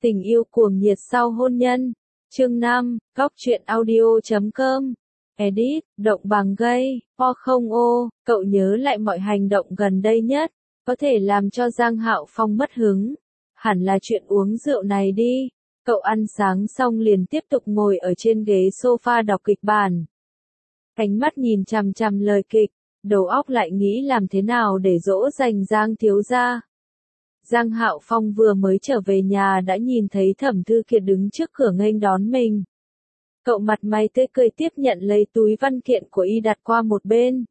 Tình yêu cuồng nhiệt sau hôn nhân. Chương 5, Góc truyện audio.com. Edit, động bằng gây, o không ô, cậu nhớ lại mọi hành động gần đây nhất, có thể làm cho Giang Hạo Phong mất hứng. Hẳn là chuyện uống rượu này đi. Cậu ăn sáng xong liền tiếp tục ngồi ở trên ghế sofa đọc kịch bản. Ánh mắt nhìn chằm chằm lời kịch, đầu óc lại nghĩ làm thế nào để dỗ dành Giang thiếu gia. Giang Hạo Phong vừa mới trở về nhà đã nhìn thấy Thẩm Thư Kiệt đứng trước cửa nghênh đón mình. Cậu mặt mày tươi cười tiếp nhận lấy túi văn kiện của y đặt qua một bên.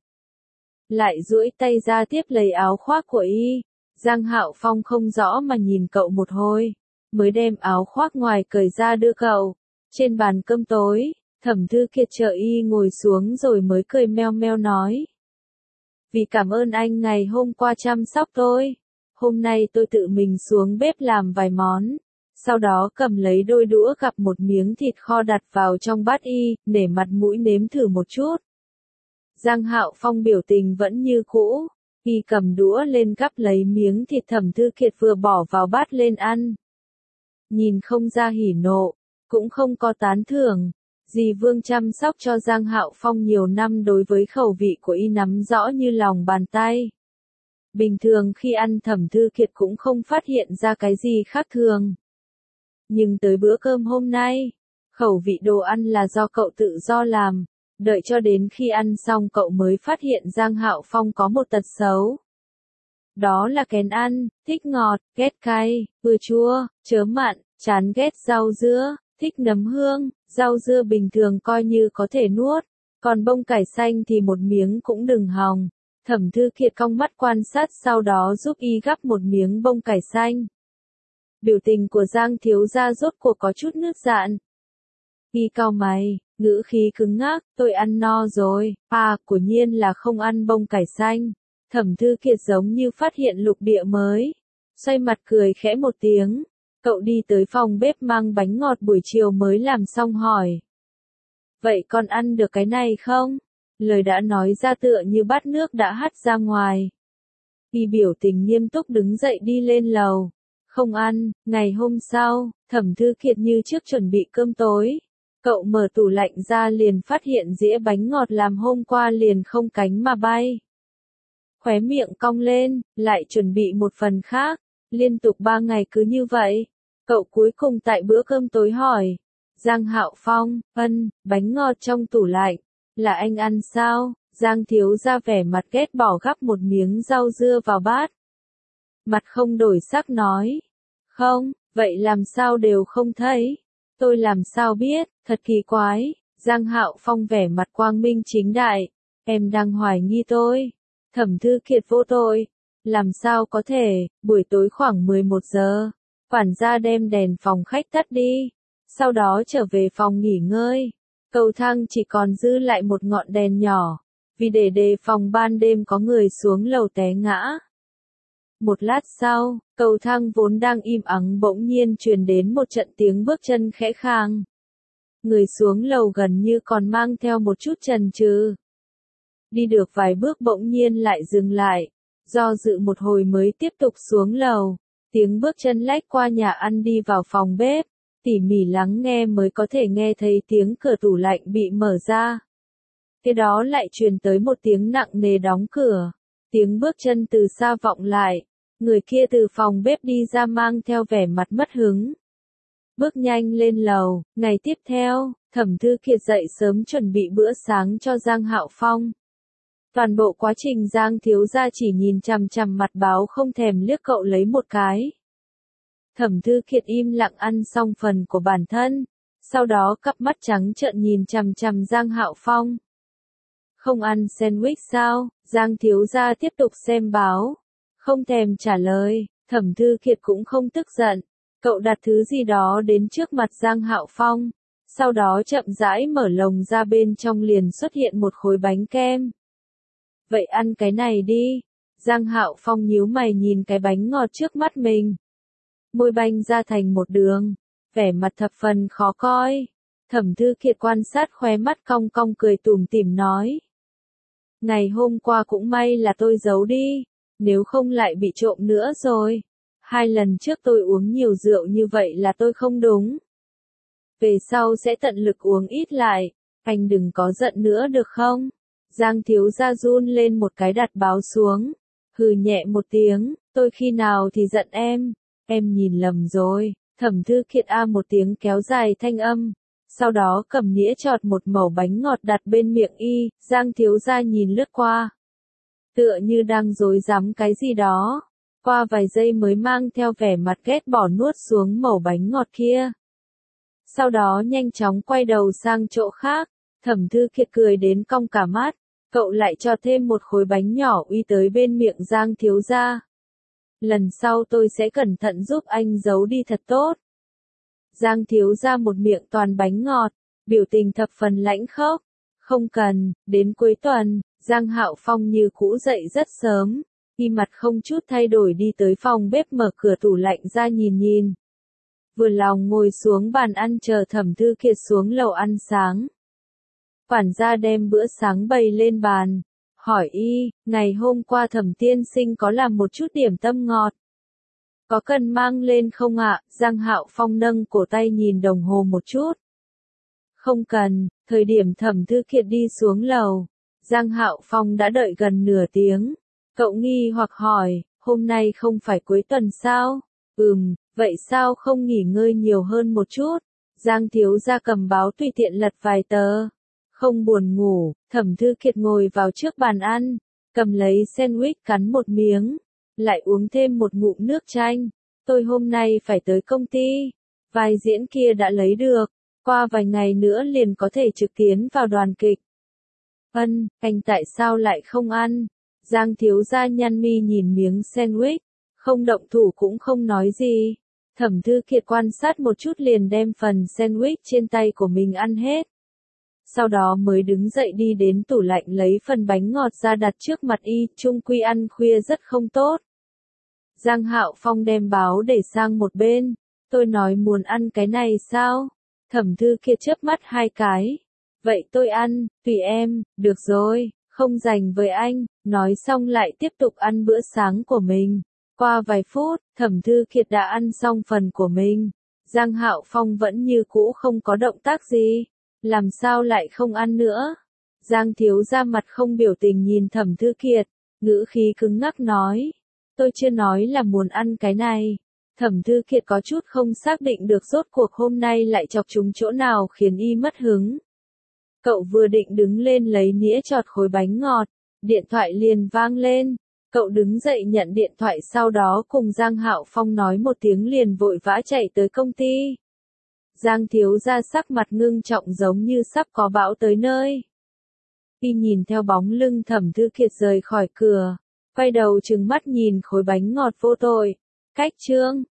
Lại duỗi tay ra tiếp lấy áo khoác của y. Giang Hạo Phong không rõ mà nhìn cậu một hồi, mới đem áo khoác ngoài cởi ra đưa cậu. Trên bàn cơm tối, Thẩm Thư Kiệt chờ y ngồi xuống rồi mới cười meo meo nói. Vì cảm ơn anh ngày hôm qua chăm sóc tôi. Hôm nay tôi tự mình xuống bếp làm vài món, sau đó cầm lấy đôi đũa gắp một miếng thịt kho đặt vào trong bát y, để mặt mũi nếm thử một chút. Giang Hạo Phong biểu tình vẫn như cũ, y cầm đũa lên gắp lấy miếng thịt Thẩm Thư Kiệt vừa bỏ vào bát lên ăn. Nhìn không ra hỉ nộ, cũng không có tán thưởng. Dì Vương chăm sóc cho Giang Hạo Phong nhiều năm đối với khẩu vị của y nắm rõ như lòng bàn tay. Bình thường khi ăn Thẩm Thư Kiệt cũng không phát hiện ra cái gì khác thường. Nhưng tới bữa cơm hôm nay, khẩu vị đồ ăn là do cậu tự do làm, đợi cho đến khi ăn xong cậu mới phát hiện Giang Hạo Phong có một tật xấu. Đó là kén ăn, thích ngọt, ghét cay, vừa chua, chớ mặn, chán ghét rau dưa, thích nấm hương, rau dưa bình thường coi như có thể nuốt, còn bông cải xanh thì một miếng cũng đừng hòng. Thẩm Thư Kiệt cong mắt quan sát sau đó giúp y gắp một miếng bông cải xanh. Biểu tình của Giang thiếu gia rốt cuộc có chút nứt dạn. Y cau mày, ngữ khí cứng ngắc, tôi ăn no rồi, quả nhiên là không ăn bông cải xanh. Thẩm Thư Kiệt giống như phát hiện lục địa mới. Xoay mặt cười khẽ một tiếng, cậu đi tới phòng bếp mang bánh ngọt buổi chiều mới làm xong hỏi. Vậy con ăn được cái này không? Lời đã nói ra tựa như bát nước đã hắt ra ngoài. Y biểu tình nghiêm túc đứng dậy đi lên lầu. Không ăn. Ngày hôm sau, Thẩm Thư Kiệt như trước chuẩn bị cơm tối. Cậu mở tủ lạnh ra liền phát hiện dĩa bánh ngọt làm hôm qua liền không cánh mà bay. Khóe miệng cong lên, lại chuẩn bị một phần khác. Liên tục 3 ngày cứ như vậy. Cậu cuối cùng tại bữa cơm tối hỏi. Giang Hạo Phong, bánh ngọt trong tủ lạnh. Là anh ăn sao? Giang thiếu gia vẻ mặt ghét bỏ gắp một miếng rau dưa vào bát. Mặt không đổi sắc nói. Không, vậy làm sao đều không thấy? Tôi làm sao biết, thật kỳ quái. Giang Hạo Phong vẻ mặt quang minh chính đại. Em đang hoài nghi tôi. Thẩm Thư Kiệt vô tội. Làm sao có thể, buổi tối khoảng 11 giờ. Quản gia đem đèn phòng khách tắt đi. Sau đó trở về phòng nghỉ ngơi. Cầu thang chỉ còn dư lại một ngọn đèn nhỏ, vì để đề phòng ban đêm có người xuống lầu té ngã. Một lát sau, cầu thang vốn đang im ắng bỗng nhiên truyền đến một trận tiếng bước chân khẽ khàng. Người xuống lầu gần như còn mang theo một chút chần chừ. Đi được vài bước bỗng nhiên lại dừng lại, do dự một hồi mới tiếp tục xuống lầu. Tiếng bước chân lách qua nhà ăn đi vào phòng bếp. Tỉ mỉ lắng nghe mới có thể nghe thấy tiếng cửa tủ lạnh bị mở ra. Thế đó lại truyền tới một tiếng nặng nề đóng cửa. Tiếng bước chân từ xa vọng lại. Người kia từ phòng bếp đi ra mang theo vẻ mặt mất hứng. Bước nhanh lên lầu. Ngày tiếp theo, Thẩm Thư Kiệt dậy sớm chuẩn bị bữa sáng cho Giang Hạo Phong. Toàn bộ quá trình Giang thiếu gia chỉ nhìn chằm chằm mặt báo không thèm liếc cậu lấy một cái. Thẩm Thư Kiệt im lặng ăn xong phần của bản thân, sau đó cặp mắt trắng trợn nhìn chằm chằm Giang Hạo Phong. Không ăn sandwich sao? Giang thiếu gia tiếp tục xem báo, không thèm trả lời. Thẩm Thư Kiệt cũng không tức giận, cậu đặt thứ gì đó đến trước mặt Giang Hạo Phong, sau đó chậm rãi mở lồng ra bên trong liền xuất hiện một khối bánh kem. Vậy ăn cái này đi. Giang Hạo Phong nhíu mày nhìn cái bánh ngọt trước mắt mình. Môi banh ra thành một đường, vẻ mặt thập phần khó coi. Thẩm Thư Kiệt quan sát khóe mắt cong cong cười tủm tỉm nói. Ngày hôm qua cũng may là tôi giấu đi, nếu không lại bị trộm nữa rồi. 2 lần trước tôi uống nhiều rượu như vậy là tôi không đúng. Về sau sẽ tận lực uống ít lại, anh đừng có giận nữa được không? Giang thiếu gia run lên một cái đặt báo xuống, hừ nhẹ một tiếng, tôi khi nào thì giận em nhìn lầm rồi. Thẩm Thư Kiệt a một tiếng kéo dài thanh âm, sau đó cầm nĩa chọt một mẩu bánh ngọt đặt bên miệng y, Giang thiếu gia nhìn lướt qua. Tựa như đang rối rắm cái gì đó, qua vài giây mới mang theo vẻ mặt ghét bỏ nuốt xuống mẩu bánh ngọt kia. Sau đó nhanh chóng quay đầu sang chỗ khác, Thẩm Thư Kiệt cười đến cong cả mắt, cậu lại cho thêm một khối bánh nhỏ uy tới bên miệng Giang thiếu gia. Lần sau tôi sẽ cẩn thận giúp anh giấu đi thật tốt. Giang thiếu gia một miệng toàn bánh ngọt, biểu tình thập phần lãnh khốc. Không cần, đến cuối tuần, Giang Hạo Phong như cũ dậy rất sớm, y mặt không chút thay đổi đi tới phòng bếp mở cửa tủ lạnh ra nhìn nhìn. Vừa lòng ngồi xuống bàn ăn chờ Thẩm Thư Kiệt xuống lầu ăn sáng. Quản gia đem bữa sáng bày lên bàn, hỏi y, ngày hôm qua Thẩm tiên sinh có làm một chút điểm tâm ngọt. Có cần mang lên không ạ? Giang Hạo Phong nâng cổ tay nhìn đồng hồ một chút. Không cần, thời điểm Thẩm Thư Kiệt đi xuống lầu, Giang Hạo Phong đã đợi gần nửa tiếng. Cậu nghi hoặc hỏi, hôm nay không phải cuối tuần sao? Vậy sao không nghỉ ngơi nhiều hơn một chút? Giang thiếu gia cầm báo tùy tiện lật vài tờ. Không buồn ngủ, Thẩm Thư Kiệt ngồi vào trước bàn ăn, cầm lấy sandwich cắn một miếng, lại uống thêm một ngụm nước chanh. Tôi hôm nay phải tới công ty, vai diễn kia đã lấy được, qua vài ngày nữa liền có thể trực tiến vào đoàn kịch. Anh tại sao lại không ăn? Giang thiếu gia nhăn mi nhìn miếng sandwich, không động thủ cũng không nói gì. Thẩm Thư Kiệt quan sát một chút liền đem phần sandwich trên tay của mình ăn hết. Sau đó mới đứng dậy đi đến tủ lạnh lấy phần bánh ngọt ra đặt trước mặt y, chung quy ăn khuya rất không tốt. Giang Hạo Phong đem báo để sang một bên, tôi nói muốn ăn cái này sao? Thẩm Thư Kiệt chớp mắt 2 cái. Vậy tôi ăn, tùy em, được rồi, không rảnh với anh, nói xong lại tiếp tục ăn bữa sáng của mình. Qua vài phút, Thẩm Thư Kiệt đã ăn xong phần của mình. Giang Hạo Phong vẫn như cũ không có động tác gì. Làm sao lại không ăn nữa? Giang thiếu gia mặt không biểu tình nhìn Thẩm Thư Kiệt, ngữ khí cứng ngắc nói. Tôi chưa nói là muốn ăn cái này. Thẩm Thư Kiệt có chút không xác định được rốt cuộc hôm nay lại chọc trúng chỗ nào khiến y mất hứng. Cậu vừa định đứng lên lấy nĩa chọt khối bánh ngọt, điện thoại liền vang lên. Cậu đứng dậy nhận điện thoại sau đó cùng Giang Hạo Phong nói một tiếng liền vội vã chạy tới công ty. Giang thiếu gia sắc mặt ngưng trọng giống như sắp có bão tới nơi. Y nhìn theo bóng lưng Thẩm Thư Kiệt rời khỏi cửa, quay đầu trừng mắt nhìn khối bánh ngọt vô tội. Cách chương